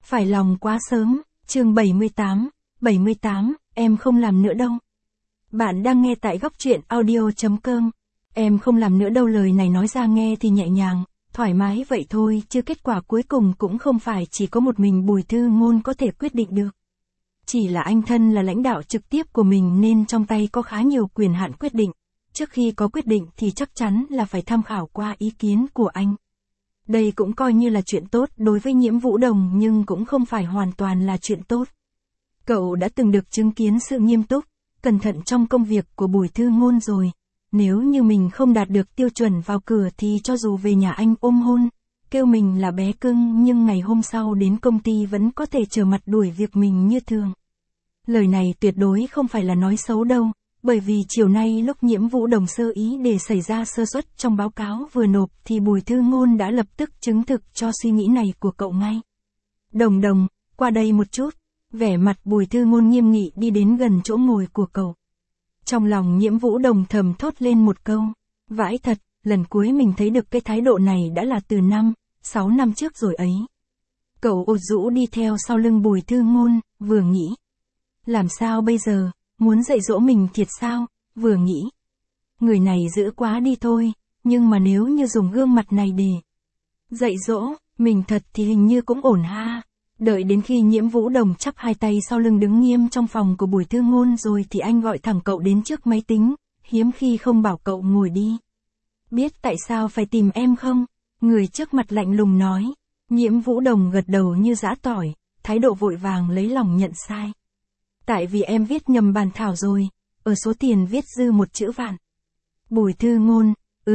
Phải lòng quá sớm, chương 78, em không làm nữa đâu. Bạn đang nghe tại góc truyện audio.com. Em không làm nữa đâu, lời này nói ra nghe thì nhẹ nhàng, thoải mái vậy thôi, chứ kết quả cuối cùng cũng không phải chỉ có một mình Bùi Thư Ngôn có thể quyết định được. Chỉ là anh thân là lãnh đạo trực tiếp của mình nên trong tay có khá nhiều quyền hạn quyết định. Trước khi có quyết định thì chắc chắn là phải tham khảo qua ý kiến của anh. Đây cũng coi như là chuyện tốt đối với Nhiễm Vũ Đồng nhưng cũng không phải hoàn toàn là chuyện tốt. Cậu đã từng được chứng kiến sự nghiêm túc, cẩn thận trong công việc của Bùi Thư Ngôn rồi. Nếu như mình không đạt được tiêu chuẩn vào cửa thì cho dù về nhà anh ôm hôn, kêu mình là bé cưng nhưng ngày hôm sau đến công ty vẫn có thể trở mặt đuổi việc mình như thường. Lời này tuyệt đối không phải là nói xấu đâu, bởi vì chiều nay lúc Nhiễm Vũ Đồng sơ ý để xảy ra sơ suất trong báo cáo vừa nộp thì Bùi Thư Ngôn đã lập tức chứng thực cho suy nghĩ này của cậu ngay. Đồng, qua đây một chút. Vẻ mặt Bùi Thư Ngôn nghiêm nghị đi đến gần chỗ ngồi của cậu. Trong lòng Nhiễm Vũ Đồng thầm thốt lên một câu, vãi thật, lần cuối mình thấy được cái thái độ này đã là từ 6 năm trước rồi ấy. Cậu ột rũ đi theo sau lưng Bùi Thư Ngôn, vừa nghĩ. Làm sao bây giờ, muốn dạy dỗ mình thiệt sao, vừa nghĩ. Người này dữ quá đi thôi, nhưng mà nếu như dùng gương mặt này để dạy dỗ, mình thật thì hình như cũng ổn ha. Đợi đến khi Nhiễm Vũ Đồng chắp hai tay sau lưng đứng nghiêm trong phòng của Bùi Thư Ngôn rồi thì anh gọi thẳng cậu đến trước máy tính, hiếm khi không bảo cậu ngồi đi. Biết tại sao phải tìm em không? Người trước mặt lạnh lùng nói. Nhiễm Vũ Đồng gật đầu như giã tỏi, thái độ vội vàng lấy lòng nhận sai. Tại vì em viết nhầm bản thảo rồi, ở số tiền viết dư một chữ vạn. Bùi Thư Ngôn,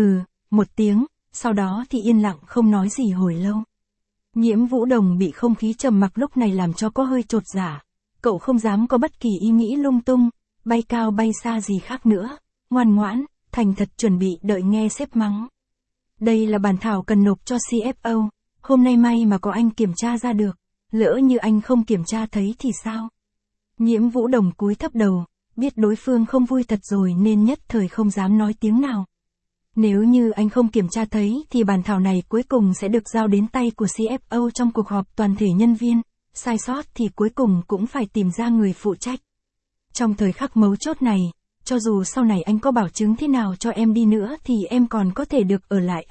một tiếng, sau đó thì yên lặng không nói gì hồi lâu. Nhiễm Vũ Đồng bị không khí trầm mặc lúc này làm cho có hơi chột dạ. Cậu không dám có bất kỳ ý nghĩ lung tung, bay cao bay xa gì khác nữa. Ngoan ngoãn, thành thật chuẩn bị đợi nghe sếp mắng. Đây là bản thảo cần nộp cho CFO. Hôm nay may mà có anh kiểm tra ra được. Lỡ như anh không kiểm tra thấy thì sao? Nhiễm Vũ Đồng cúi thấp đầu, biết đối phương không vui thật rồi nên nhất thời không dám nói tiếng nào. Nếu như anh không kiểm tra thấy thì bản thảo này cuối cùng sẽ được giao đến tay của CFO trong cuộc họp toàn thể nhân viên, sai sót thì cuối cùng cũng phải tìm ra người phụ trách. Trong thời khắc mấu chốt này, cho dù sau này anh có bảo chứng thế nào cho em đi nữa thì em còn có thể được ở lại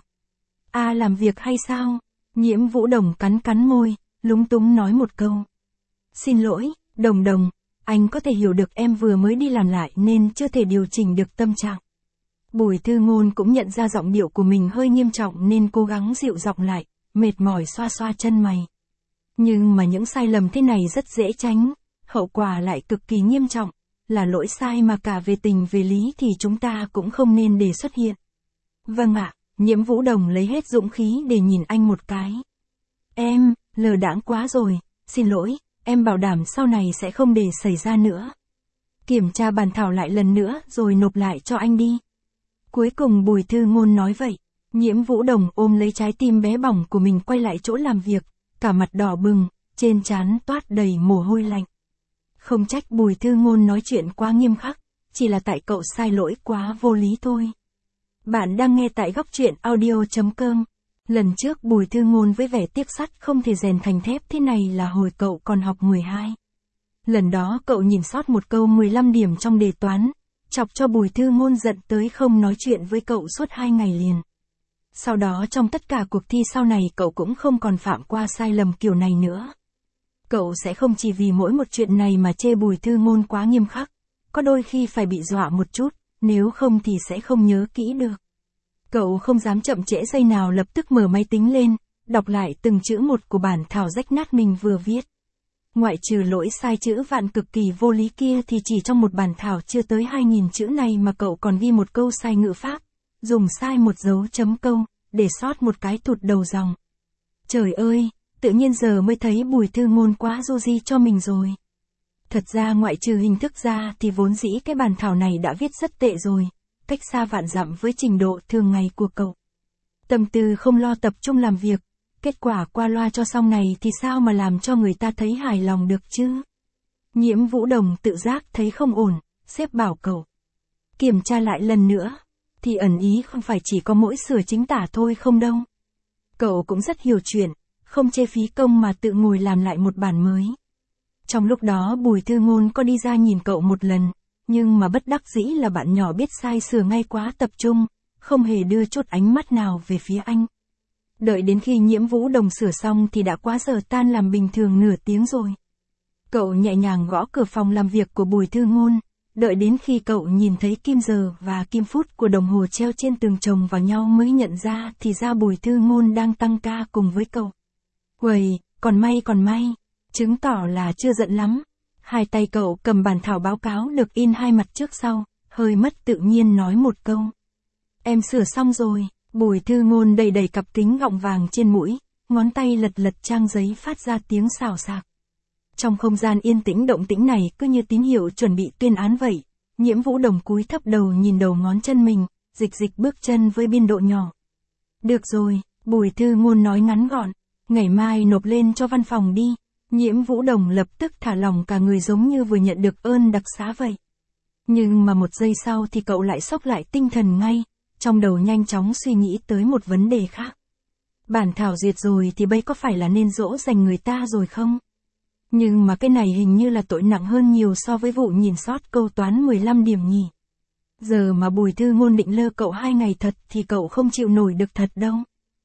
làm việc hay sao? Nhiễm Vũ Đồng cắn môi, lúng túng nói một câu. Xin lỗi, Đồng, anh có thể hiểu được em vừa mới đi làm lại nên chưa thể điều chỉnh được tâm trạng. Bùi Thư Ngôn cũng nhận ra giọng điệu của mình hơi nghiêm trọng nên cố gắng dịu giọng lại, mệt mỏi xoa xoa chân mày. Nhưng mà những sai lầm thế này rất dễ tránh, hậu quả lại cực kỳ nghiêm trọng, là lỗi sai mà cả về tình về lý thì chúng ta cũng không nên để xuất hiện. Vâng ạ, Nhiễm Vũ Đồng lấy hết dũng khí để nhìn anh một cái. Em, lờ đãng quá rồi, xin lỗi, em bảo đảm sau này sẽ không để xảy ra nữa. Kiểm tra bản thảo lại lần nữa rồi nộp lại cho anh đi. Cuối cùng Bùi Thư Ngôn nói vậy, Nhiễm Vũ Đồng ôm lấy trái tim bé bỏng của mình quay lại chỗ làm việc, cả mặt đỏ bừng, trên trán toát đầy mồ hôi lạnh. Không trách Bùi Thư Ngôn nói chuyện quá nghiêm khắc, chỉ là tại cậu sai lỗi quá vô lý thôi. Bạn đang nghe tại góc truyện audio.com. Lần trước Bùi Thư Ngôn với vẻ tiếc sắt không thể rèn thành thép thế này là hồi cậu còn học 12. Lần đó cậu nhìn sót một câu 15 điểm trong đề toán, chọc cho Bùi Thư Ngôn giận tới không nói chuyện với cậu suốt 2 ngày liền. Sau đó trong tất cả cuộc thi sau này cậu cũng không còn phạm qua sai lầm kiểu này nữa. Cậu sẽ không chỉ vì mỗi một chuyện này mà chê Bùi Thư Ngôn quá nghiêm khắc, có đôi khi phải bị dọa một chút, nếu không thì sẽ không nhớ kỹ được. Cậu không dám chậm trễ giây nào lập tức mở máy tính lên, đọc lại từng chữ một của bản thảo rách nát mình vừa viết. Ngoại trừ lỗi sai chữ vạn cực kỳ vô lý kia thì chỉ trong một bản thảo chưa tới 2.000 chữ này mà cậu còn ghi một câu sai ngữ pháp, dùng sai một dấu chấm câu, để sót một cái thụt đầu dòng. Trời ơi, tự nhiên giờ mới thấy Bùi Thư Ngôn quá du di cho mình rồi. Thật ra ngoại trừ hình thức ra thì vốn dĩ cái bản thảo này đã viết rất tệ rồi, cách xa vạn dặm với trình độ thường ngày của cậu. Tâm tư không lo tập trung làm việc, kết quả qua loa cho xong này thì sao mà làm cho người ta thấy hài lòng được chứ? Nhiễm Vũ Đồng tự giác thấy không ổn, sếp bảo cậu kiểm tra lại lần nữa, thì ẩn ý không phải chỉ có mỗi sửa chính tả thôi không đâu. Cậu cũng rất hiểu chuyện, không chê phí công mà tự ngồi làm lại một bản mới. Trong lúc đó Bùi Thư Ngôn có đi ra nhìn cậu một lần, nhưng mà bất đắc dĩ là bạn nhỏ biết sai sửa ngay quá tập trung, không hề đưa chút ánh mắt nào về phía anh. Đợi đến khi Nhiễm Vũ Đồng sửa xong thì đã quá giờ tan làm bình thường nửa tiếng rồi. Cậu nhẹ nhàng gõ cửa phòng làm việc của Bùi Thư Ngôn, đợi đến khi cậu nhìn thấy kim giờ và kim phút của đồng hồ treo trên tường chồng vào nhau mới nhận ra thì ra Bùi Thư Ngôn đang tăng ca cùng với cậu. Uầy, còn may, chứng tỏ là chưa giận lắm. Hai tay cậu cầm bản thảo báo cáo được in hai mặt trước sau, hơi mất tự nhiên nói một câu. Em sửa xong rồi. Bùi Thư Ngôn đầy đầy cặp kính gọng vàng trên mũi, ngón tay lật lật trang giấy phát ra tiếng xào xạc. Trong không gian yên tĩnh động tĩnh này cứ như tín hiệu chuẩn bị tuyên án vậy, Nhiễm Vũ Đồng cúi thấp đầu nhìn đầu ngón chân mình, dịch dịch bước chân với biên độ nhỏ. Được rồi, Bùi Thư Ngôn nói ngắn gọn, ngày mai nộp lên cho văn phòng đi. Nhiễm Vũ Đồng lập tức thả lỏng cả người giống như vừa nhận được ơn đặc xá vậy. Nhưng mà một giây sau thì cậu lại xốc lại tinh thần ngay, trong đầu nhanh chóng suy nghĩ tới một vấn đề khác. Bản thảo duyệt rồi thì bây có phải là nên dỗ dành người ta rồi không? Nhưng mà cái này hình như là tội nặng hơn nhiều so với vụ nhìn sót câu toán 15 điểm nhỉ. Giờ mà Bùi Thư Ngôn định lơ cậu 2 ngày thật thì cậu không chịu nổi được thật đâu.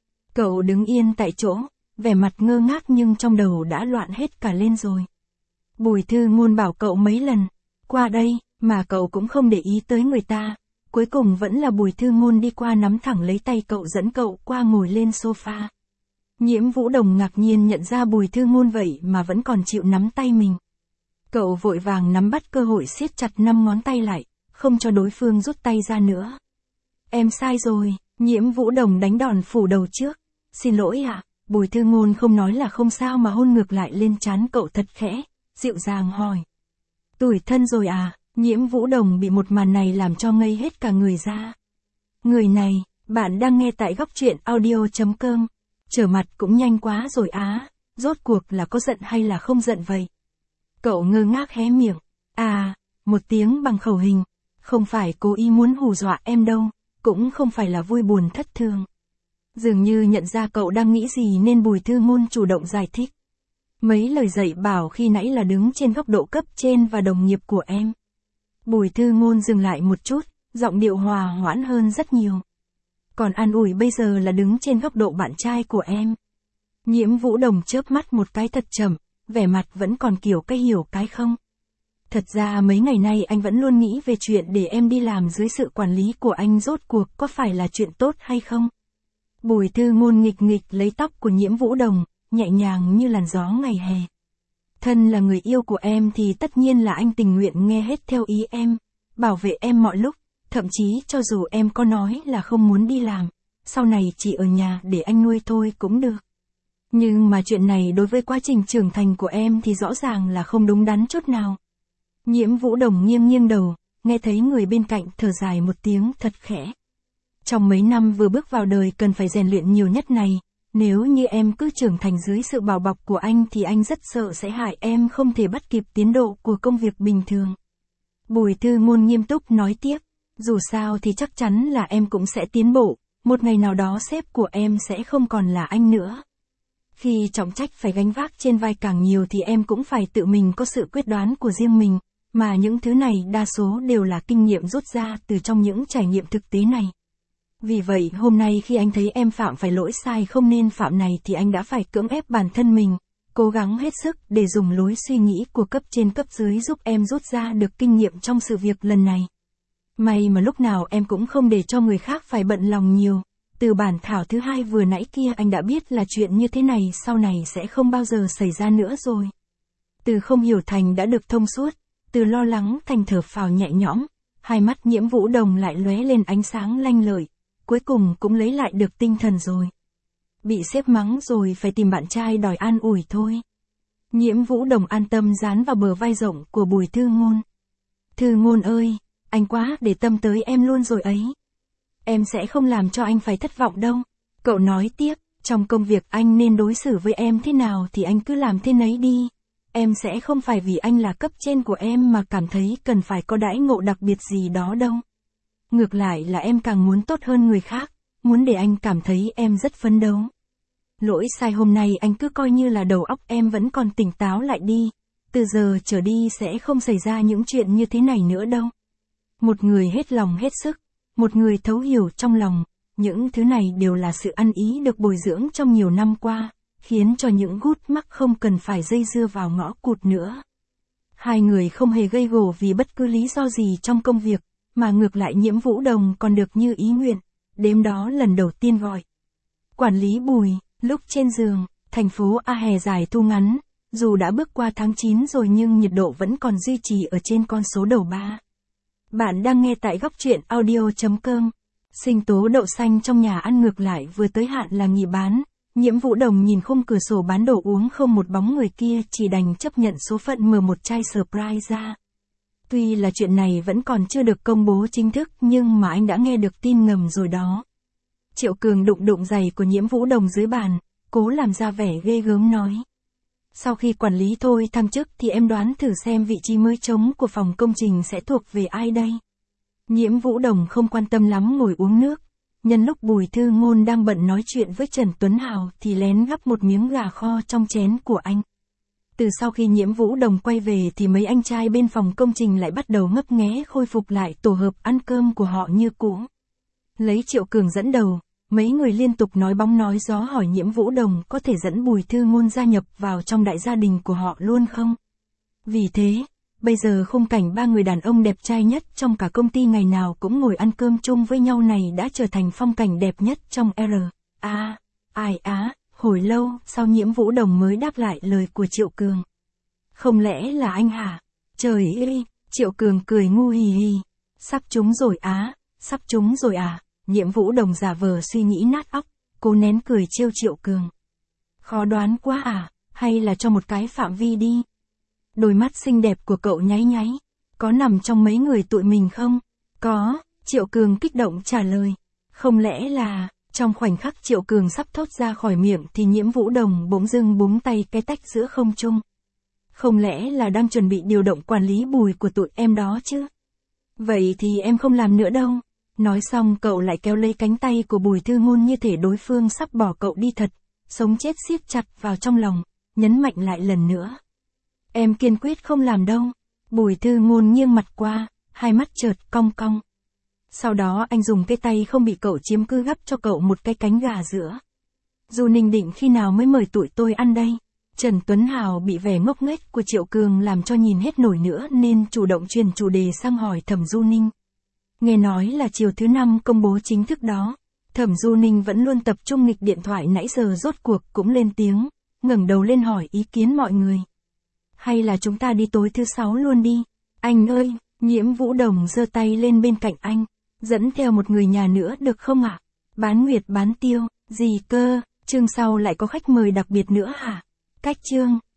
Cậu đứng yên tại chỗ, vẻ mặt ngơ ngác nhưng trong đầu đã loạn hết cả lên rồi. Bùi Thư Ngôn bảo cậu mấy lần, qua đây, mà cậu cũng không để ý tới người ta. Cuối cùng vẫn là Bùi Thư Ngôn đi qua nắm thẳng lấy tay cậu dẫn cậu qua ngồi lên sofa. Nhiễm Vũ Đồng ngạc nhiên nhận ra Bùi Thư Ngôn vậy mà vẫn còn chịu nắm tay mình. Cậu vội vàng nắm bắt cơ hội siết chặt 5 ngón tay lại, không cho đối phương rút tay ra nữa. Em sai rồi, Nhiễm Vũ Đồng đánh đòn phủ đầu trước. Xin lỗi ạ. Bùi Thư Ngôn không nói là không sao mà hôn ngược lại lên trán cậu thật khẽ, dịu dàng hỏi. Tủi thân rồi à? Nhiễm Vũ Đồng bị một màn này làm cho ngây hết cả người ra. Người này, bạn đang nghe tại góc truyện audio.com. Trở mặt cũng nhanh quá rồi á, rốt cuộc là có giận hay là không giận vậy? Cậu ngơ ngác hé miệng. À, một tiếng bằng khẩu hình. Không phải cố ý muốn hù dọa em đâu, cũng không phải là vui buồn thất thường. Dường như nhận ra cậu đang nghĩ gì nên Bùi Thư Ngôn chủ động giải thích. Mấy lời dạy bảo khi nãy là đứng trên góc độ cấp trên và đồng nghiệp của em. Bùi Thư Ngôn dừng lại một chút, giọng điệu hòa hoãn hơn rất nhiều. Còn an ủi bây giờ là đứng trên góc độ bạn trai của em. Nhiễm Vũ Đồng chớp mắt một cái thật chậm, vẻ mặt vẫn còn kiểu cái hiểu cái không. Thật ra mấy ngày nay anh vẫn luôn nghĩ về chuyện để em đi làm dưới sự quản lý của anh rốt cuộc có phải là chuyện tốt hay không. Bùi Thư Ngôn nghịch nghịch lấy tóc của Nhiễm Vũ Đồng, nhẹ nhàng như làn gió ngày hè. Thân là người yêu của em thì tất nhiên là anh tình nguyện nghe hết theo ý em, bảo vệ em mọi lúc, thậm chí cho dù em có nói là không muốn đi làm, sau này chỉ ở nhà để anh nuôi thôi cũng được. Nhưng mà chuyện này đối với quá trình trưởng thành của em thì rõ ràng là không đúng đắn chút nào. Nhiễm Vũ Đồng nghiêng nghiêng đầu, nghe thấy người bên cạnh thở dài một tiếng thật khẽ. Trong mấy năm vừa bước vào đời cần phải rèn luyện nhiều nhất này, nếu như em cứ trưởng thành dưới sự bảo bọc của anh thì anh rất sợ sẽ hại em không thể bắt kịp tiến độ của công việc bình thường. Bùi Thư Ngôn nghiêm túc nói tiếp, dù sao thì chắc chắn là em cũng sẽ tiến bộ, một ngày nào đó sếp của em sẽ không còn là anh nữa. Khi trọng trách phải gánh vác trên vai càng nhiều thì em cũng phải tự mình có sự quyết đoán của riêng mình, mà những thứ này đa số đều là kinh nghiệm rút ra từ trong những trải nghiệm thực tế này. Vì vậy hôm nay khi anh thấy em phạm phải lỗi sai không nên phạm này thì anh đã phải cưỡng ép bản thân mình, cố gắng hết sức để dùng lối suy nghĩ của cấp trên cấp dưới giúp em rút ra được kinh nghiệm trong sự việc lần này. May mà lúc nào em cũng không để cho người khác phải bận lòng nhiều. Từ bản thảo thứ 2 vừa nãy kia anh đã biết là chuyện như thế này sau này sẽ không bao giờ xảy ra nữa rồi. Từ không hiểu thành đã được thông suốt, từ lo lắng thành thở phào nhẹ nhõm, hai mắt Nhiễm Vũ Đồng lại lóe lên ánh sáng lanh lợi, cuối cùng cũng lấy lại được tinh thần rồi. Bị sếp mắng rồi phải tìm bạn trai đòi an ủi thôi. Nhiễm Vũ Đồng an tâm dán vào bờ vai rộng của Bùi Thư Ngôn. Thư Ngôn ơi, anh quá để tâm tới em luôn rồi ấy. Em sẽ không làm cho anh phải thất vọng đâu. Cậu nói tiếp, trong công việc anh nên đối xử với em thế nào thì anh cứ làm thế nấy đi. Em sẽ không phải vì anh là cấp trên của em mà cảm thấy cần phải có đãi ngộ đặc biệt gì đó đâu. Ngược lại là em càng muốn tốt hơn người khác, muốn để anh cảm thấy em rất phấn đấu. Lỗi sai hôm nay anh cứ coi như là đầu óc em vẫn còn tỉnh táo lại đi. Từ giờ trở đi sẽ không xảy ra những chuyện như thế này nữa đâu. Một người hết lòng hết sức, một người thấu hiểu trong lòng, những thứ này đều là sự ăn ý được bồi dưỡng trong nhiều năm qua, khiến cho những gút mắc không cần phải dây dưa vào ngõ cụt nữa. Hai người không hề gây gổ vì bất cứ lý do gì trong công việc, mà ngược lại Nhiễm Vũ Đồng còn được như ý nguyện, đêm đó lần đầu tiên gọi. Quản lý Bùi, lúc trên giường, thành phố A hè dài thu ngắn, dù đã bước qua tháng 9 rồi nhưng nhiệt độ vẫn còn duy trì ở trên con số đầu 3. Bạn đang nghe tại góc truyện audio.com. Sinh tố đậu xanh trong nhà ăn ngược lại vừa tới hạn là nghỉ bán. Nhiễm Vũ Đồng nhìn khung cửa sổ bán đồ uống không một bóng người kia, chỉ đành chấp nhận số phận mở một chai surprise ra. Tuy là chuyện này vẫn còn chưa được công bố chính thức nhưng mà anh đã nghe được tin ngầm rồi đó. Triệu Cường đụng đụng giày của Nhiễm Vũ Đồng dưới bàn, cố làm ra vẻ ghê gớm nói. Sau khi quản lý Thôi thăng chức thì em đoán thử xem vị trí mới trống của phòng công trình sẽ thuộc về ai đây? Nhiễm Vũ Đồng không quan tâm lắm ngồi uống nước. Nhân lúc Bùi Thư Ngôn đang bận nói chuyện với Trần Tuấn Hào thì lén gắp một miếng gà kho trong chén của anh. Từ sau khi Nhiễm Vũ Đồng quay về thì mấy anh trai bên phòng công trình lại bắt đầu ngấp nghé khôi phục lại tổ hợp ăn cơm của họ như cũ. Lấy Triệu Cường dẫn đầu, mấy người liên tục nói bóng nói gió hỏi Nhiễm Vũ Đồng có thể dẫn Bùi Thư Ngôn gia nhập vào trong đại gia đình của họ luôn không? Vì thế, bây giờ khung cảnh ba người đàn ông đẹp trai nhất trong cả công ty ngày nào cũng ngồi ăn cơm chung với nhau này đã trở thành phong cảnh đẹp nhất trong hồi lâu sau Nhiễm Vũ Đồng mới đáp lại lời của Triệu Cường. Không lẽ là anh hả? Trời ơi, Triệu Cường cười ngu hì hì. Sắp trúng rồi sắp trúng rồi à? Nhiễm Vũ Đồng giả vờ suy nghĩ nát óc, cố nén cười trêu Triệu Cường. Khó đoán quá à, hay là cho một cái phạm vi đi? Đôi mắt xinh đẹp của cậu nháy nháy, có nằm trong mấy người tụi mình không? Có, Triệu Cường kích động trả lời. Không lẽ là, trong khoảnh khắc Triệu Cường sắp thốt ra khỏi miệng thì Nhiễm Vũ Đồng bỗng dưng búng tay cái tách giữa không trung. Không lẽ là đang chuẩn bị điều động quản lý Bùi của tụi em đó chứ? Vậy thì em không làm nữa đâu. Nói xong cậu lại kéo lấy cánh tay của Bùi Thư Ngôn như thể đối phương sắp bỏ cậu đi thật, sống chết siết chặt vào trong lòng, nhấn mạnh lại lần nữa. Em kiên quyết không làm đâu. Bùi Thư Ngôn nghiêng mặt qua, hai mắt chợt cong cong. Sau đó anh dùng cái tay không bị cậu chiếm cứ gắp cho cậu một cái cánh gà giữa. Dù Ninh định khi nào mới mời tụi tôi ăn đây? Trần Tuấn Hào bị vẻ ngốc nghếch của Triệu Cường làm cho nhìn hết nổi nữa nên chủ động chuyển chủ đề sang hỏi Thẩm Du Ninh. Nghe nói là chiều thứ 5 công bố chính thức đó. Thẩm Du Ninh vẫn luôn tập trung nghịch điện thoại nãy giờ rốt cuộc cũng lên tiếng, ngẩng đầu lên hỏi ý kiến mọi người. Hay là chúng ta đi tối thứ 6 luôn đi? Anh ơi, Nhiễm Vũ Đồng giơ tay lên bên cạnh anh, dẫn theo một người nhà nữa được không ạ? Bán nguyệt bán tiêu, gì cơ, chương sau lại có khách mời đặc biệt nữa hả? Cách chương.